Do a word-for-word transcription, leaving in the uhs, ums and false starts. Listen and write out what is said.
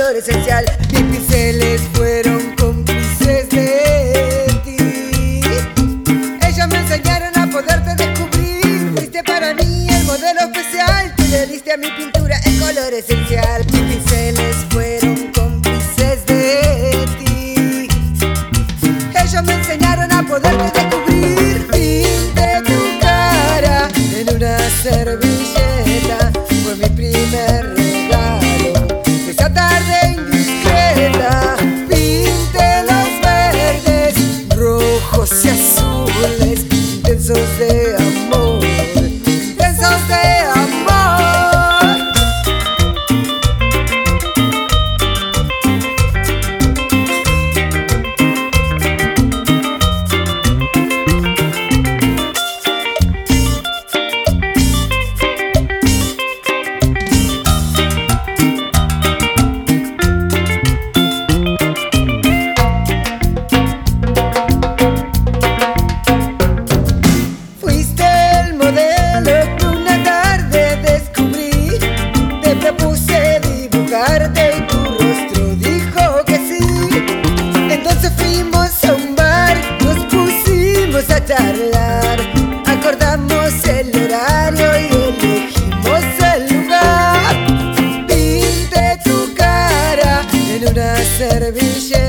color esencial. Mis pinceles fueron cómplices de ti. Ellos me enseñaron a poderte descubrir. Fuiste para mí el modelo especial. Tú le diste a mi pintura el color esencial. Mis pinceles fueron cómplices de ti. Ellos me enseñaron a poderte descubrir. Pinté tu cara en una servilleta. Fue mi primer regalo de esa tarde indiscreta. Pinté los verdes, rojos y azules, intensos de amor, intensos de amor. Y tu rostro dijo que sí. Entonces fuimos a un bar, nos pusimos a charlar. Acordamos el horario y elegimos el lugar. Pinté tu cara en una servilleta.